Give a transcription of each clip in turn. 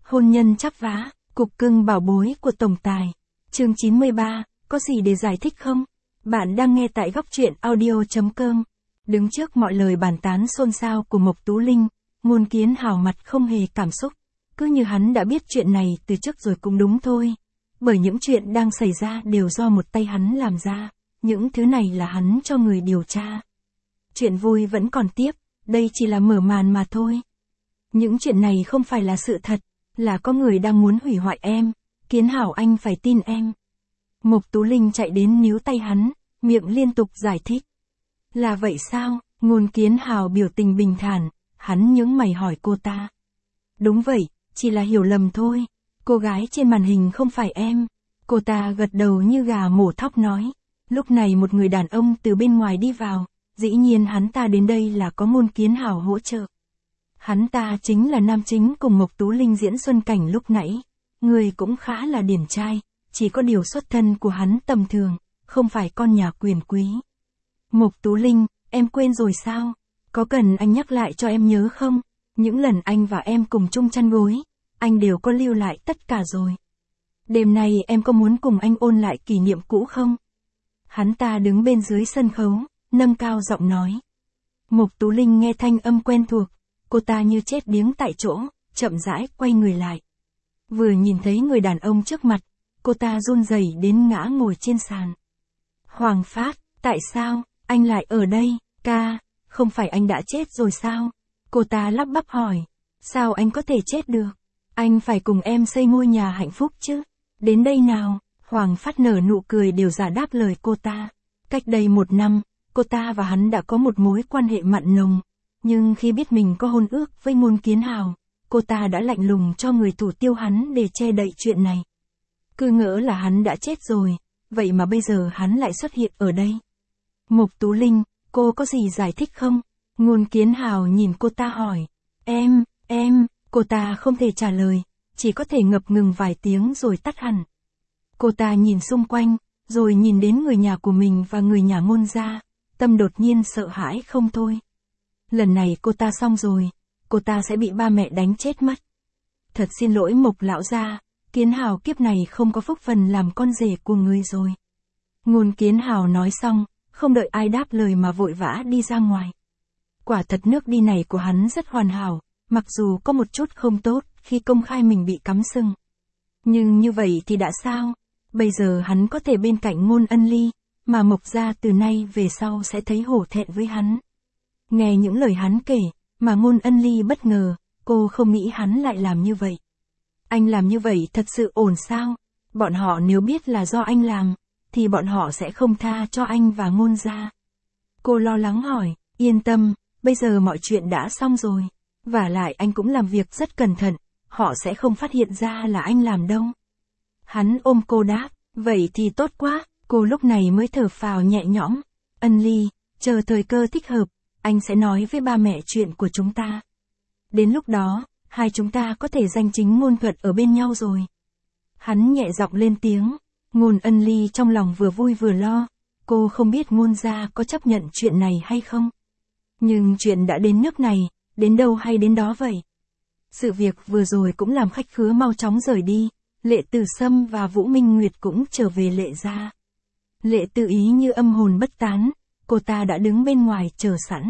Hôn nhân chắp vá, cục cưng bảo bối của tổng tài. Chương 93, có gì để giải thích không? Bạn đang nghe tại góc truyện audio.com. Đứng trước mọi lời bàn tán xôn xao của Mộc Tú Linh, Ngôn Kiến Hào mặt không hề cảm xúc. Cứ như hắn đã biết chuyện này từ trước rồi cũng đúng thôi. Bởi những chuyện đang xảy ra đều do một tay hắn làm ra. Những thứ này là hắn cho người điều tra. Chuyện vui vẫn còn tiếp, đây chỉ là mở màn mà thôi. Những chuyện này không phải là sự thật, là có người đang muốn hủy hoại em. Kiến Hào anh phải tin em. Mộc Tú Linh chạy đến níu tay hắn, miệng liên tục giải thích. Là vậy sao? Ngôn Kiến Hào biểu tình bình thản, hắn nhướng mày hỏi cô ta. Đúng vậy, chỉ là hiểu lầm thôi. Cô gái trên màn hình không phải em. Cô ta gật đầu như gà mổ thóc nói. Lúc này một người đàn ông từ bên ngoài đi vào, dĩ nhiên hắn ta đến đây là có Ngôn Kiến Hào hỗ trợ. Hắn ta chính là nam chính cùng Mộc Tú Linh diễn xuân cảnh lúc nãy. Người cũng khá là điển trai, chỉ có điều xuất thân của hắn tầm thường, không phải con nhà quyền quý. Mộc Tú Linh, em quên rồi sao? Có cần anh nhắc lại cho em nhớ không? Những lần anh và em cùng chung chăn gối, anh đều có lưu lại tất cả rồi. Đêm nay em có muốn cùng anh ôn lại kỷ niệm cũ không? Hắn ta đứng bên dưới sân khấu, nâng cao giọng nói. Mộc Tú Linh nghe thanh âm quen thuộc, cô ta như chết điếng tại chỗ, chậm rãi quay người lại. Vừa nhìn thấy người đàn ông trước mặt, cô ta run rẩy đến ngã ngồi trên sàn. Hoàng Phát, tại sao, anh lại ở đây, ca, không phải anh đã chết rồi sao? Cô ta lắp bắp hỏi, sao anh có thể chết được? Anh phải cùng em xây ngôi nhà hạnh phúc chứ? Đến đây nào, Hoàng Phát nở nụ cười đều giả đáp lời cô ta. Cách đây 1 năm, cô ta và hắn đã có một mối quan hệ mặn nồng. Nhưng khi biết mình có hôn ước với Ngôn Kiến Hào, cô ta đã lạnh lùng cho người thủ tiêu hắn để che đậy chuyện này. Cứ ngỡ là hắn đã chết rồi, vậy mà bây giờ hắn lại xuất hiện ở đây. Mộc Tú Linh, cô có gì giải thích không? Ngôn Kiến Hào nhìn cô ta hỏi. Cô ta không thể trả lời, chỉ có thể ngập ngừng vài tiếng rồi tắt hẳn. Cô ta nhìn xung quanh, rồi nhìn đến người nhà của mình và người nhà Ngôn gia, tâm đột nhiên sợ hãi không thôi. Lần này cô ta xong rồi, cô ta sẽ bị ba mẹ đánh chết mất. Thật xin lỗi Mộc lão gia, Kiến Hào kiếp này không có phúc phần làm con rể của người rồi. Ngôn Kiến Hào nói xong, không đợi ai đáp lời mà vội vã đi ra ngoài. Quả thật nước đi này của hắn rất hoàn hảo, mặc dù có một chút không tốt khi công khai mình bị cắm sừng. Nhưng như vậy thì đã sao? Bây giờ hắn có thể bên cạnh Ngôn Ân Ly, mà Mộc gia từ nay về sau sẽ thấy hổ thẹn với hắn. Nghe những lời hắn kể, mà Ngôn Ân Ly bất ngờ, cô không nghĩ hắn lại làm như vậy. Anh làm như vậy thật sự ổn sao? Bọn họ nếu biết là do anh làm, thì bọn họ sẽ không tha cho anh và Ngôn gia. Cô lo lắng hỏi, yên tâm, bây giờ mọi chuyện đã xong rồi. Vả lại anh cũng làm việc rất cẩn thận, họ sẽ không phát hiện ra là anh làm đâu. Hắn ôm cô đáp, vậy thì tốt quá, cô lúc này mới thở phào nhẹ nhõm. Ân Ly, chờ thời cơ thích hợp, anh sẽ nói với ba mẹ chuyện của chúng ta. Đến lúc đó, hai chúng ta có thể danh chính ngôn thuận ở bên nhau rồi. Hắn nhẹ giọng lên tiếng. Ngôn Ân Ly trong lòng vừa vui vừa lo, cô không biết Ngôn gia có chấp nhận chuyện này hay không. Nhưng chuyện đã đến nước này, đến đâu hay đến đó vậy. Sự việc vừa rồi cũng làm khách khứa mau chóng rời đi, Lệ Tử Sâm và Vũ Minh Nguyệt cũng trở về Lệ gia. Lệ Tử Ý như âm hồn bất tán, cô ta đã đứng bên ngoài chờ sẵn.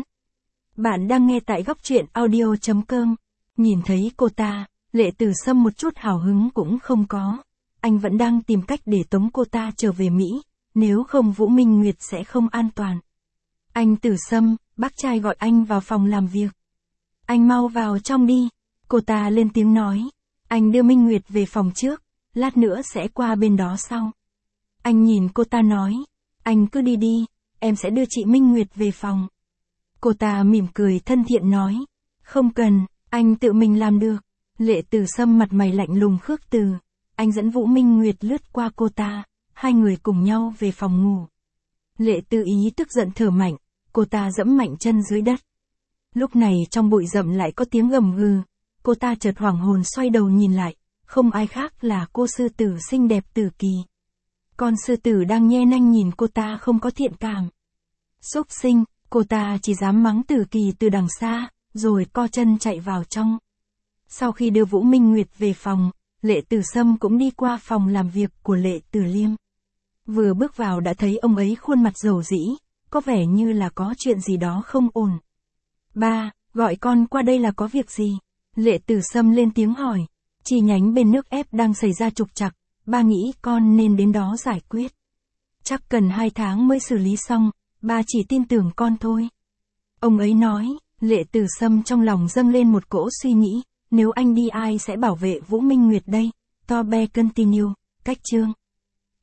Bạn đang nghe tại góc truyện audio.com. Nhìn thấy cô ta, Lệ Tử Sâm một chút hào hứng cũng không có. Anh vẫn đang tìm cách để tống cô ta trở về Mỹ, nếu không Vũ Minh Nguyệt sẽ không an toàn. Anh Tử Sâm, bác trai gọi anh vào phòng làm việc. Anh mau vào trong đi, cô ta lên tiếng nói. Anh đưa Minh Nguyệt về phòng trước, lát nữa sẽ qua bên đó sau. Anh nhìn cô ta nói, anh cứ đi đi, em sẽ đưa chị Minh Nguyệt về phòng. Cô ta mỉm cười thân thiện nói, không cần, anh tự mình làm được. Lệ Tử Sâm mặt mày lạnh lùng khước từ. Anh dẫn Vũ Minh Nguyệt lướt qua cô ta, hai người cùng nhau về phòng ngủ. Lệ Tử Ý tức giận thở mạnh, cô ta giẫm mạnh chân dưới đất. Lúc này trong bụi rậm lại có tiếng gầm gừ, cô ta chợt hoảng hồn xoay đầu nhìn lại, không ai khác là cô sư tử xinh đẹp Tử Kỳ. Con sư tử đang nhe nanh nhìn cô ta không có thiện cảm. Xúc sinh, cô ta chỉ dám mắng Tử Kỳ từ đằng xa, rồi co chân chạy vào trong. Sau khi đưa Vũ Minh Nguyệt về phòng, Lệ Tử Sâm cũng đi qua phòng làm việc của Lệ Tử Liêm. Vừa bước vào đã thấy ông ấy khuôn mặt rầu rĩ, có vẻ như là có chuyện gì đó không ổn. Ba, gọi con qua đây là có việc gì? Lệ Tử Sâm lên tiếng hỏi. Chi nhánh bên nước ép đang xảy ra trục trặc, ba nghĩ con nên đến đó giải quyết. Chắc cần 2 tháng mới xử lý xong, ba chỉ tin tưởng con thôi. Ông ấy nói. Lệ Tử Sâm trong lòng dâng lên một cỗ suy nghĩ, nếu anh đi ai sẽ bảo vệ Vũ Minh Nguyệt đây? Tobe continue, cách chương.